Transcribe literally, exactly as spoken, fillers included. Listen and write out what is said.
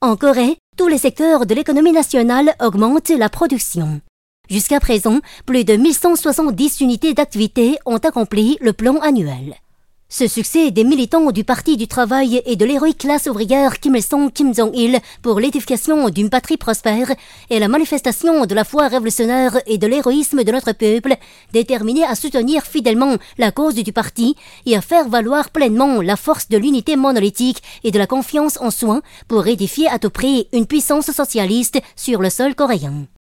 En Corée, tous les secteurs de l'économie nationale augmentent la production. Jusqu'à présent, plus de mille cent soixante-dix unités d'activité ont accompli le plan annuel. Ce succès des militants du Parti du Travail et de l'héroïque classe ouvrière Kim Il-sung Kim Jong-il pour l'édification d'une patrie prospère est la manifestation de la foi révolutionnaire et de l'héroïsme de notre peuple, déterminé à soutenir fidèlement la cause du parti et à faire valoir pleinement la force de l'unité monolithique et de la confiance en soi pour édifier à tout prix une puissance socialiste sur le sol coréen.